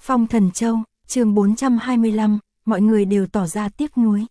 Phong Thần Châu, chương 425, mọi người đều tỏ ra tiếc nuối.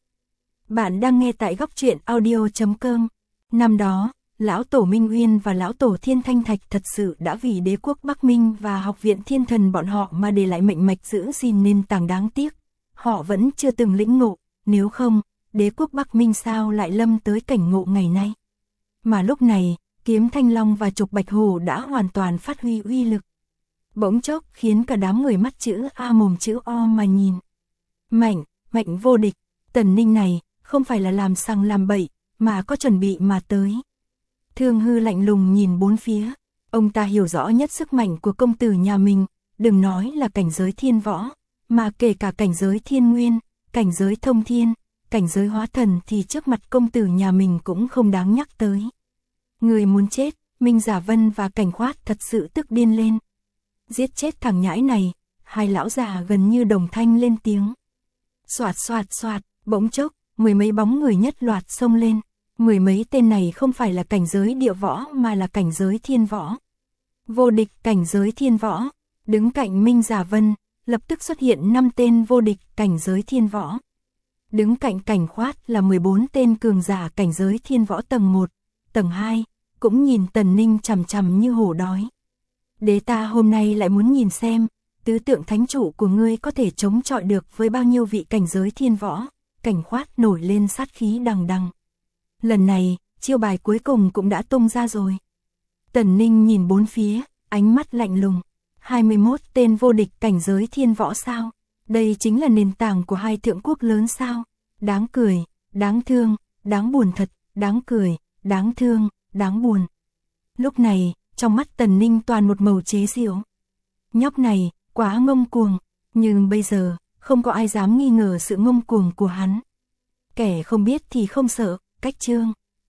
Bạn đang nghe tại góc truyện audio.com. Năm đó, Lão Tổ Minh Uyên và Lão Tổ Thiên Thanh Thạch thật sự đã vì đế quốc Bắc Minh và Học viện Thiên Thần bọn họ mà để lại mệnh mạch giữ gìn nền tảng đáng tiếc. Họ vẫn chưa từng lĩnh ngộ, nếu không, đế quốc Bắc Minh sao lại lâm tới cảnh ngộ ngày nay. Mà lúc này, kiếm Thanh Long và trục Bạch Hổ đã hoàn toàn phát huy uy lực. Bỗng chốc khiến cả đám người mắt chữ A mồm chữ O mà nhìn. Mạnh vô địch, Tần Ninh này, không phải là làm sằng làm bậy, mà có chuẩn bị mà tới. Thương Hư lạnh lùng nhìn bốn phía, ông ta hiểu rõ nhất sức mạnh của công tử nhà mình, đừng nói là cảnh giới thiên võ, mà kể cả cảnh giới thiên nguyên, cảnh giới thông thiên, cảnh giới hóa thần thì trước mặt công tử nhà mình cũng không đáng nhắc tới. Người muốn chết, Minh Giả Vân và Cảnh Khoát thật sự tức điên lên. Giết chết thằng nhãi này, hai lão già gần như đồng thanh lên tiếng. Soạt, bỗng chốc, mười mấy bóng người nhất loạt xông lên. Mười mấy tên này không phải là cảnh giới địa võ mà là cảnh giới thiên võ. Vô địch cảnh giới thiên võ, đứng cạnh Minh Giả Vân, lập tức xuất hiện 5 tên vô địch cảnh giới thiên võ. Đứng cạnh Cảnh Khoát là 14 tên cường giả cảnh giới thiên võ tầng 1, tầng 2, cũng nhìn Tần Ninh chằm chằm như hổ đói. Đế ta hôm nay lại muốn nhìn xem, tứ tượng thánh chủ của ngươi có thể chống chọi được với bao nhiêu vị cảnh giới thiên võ. Cảnh Khoát nổi lên sát khí đằng đằng. Lần này, chiêu bài cuối cùng cũng đã tung ra rồi. Tần Ninh nhìn bốn phía, ánh mắt lạnh lùng. 21 tên vô địch cảnh giới thiên võ sao? Đây chính là nền tảng của hai thượng quốc lớn sao? Đáng cười, đáng thương, đáng buồn thật, đáng cười, đáng thương, đáng buồn. Lúc này, trong mắt Tần Ninh toàn một màu chế giễu. Nhóc này, quá ngông cuồng, nhưng bây giờ, không có ai dám nghi ngờ sự ngông cuồng của hắn. Kẻ không biết thì không sợ, cách chương.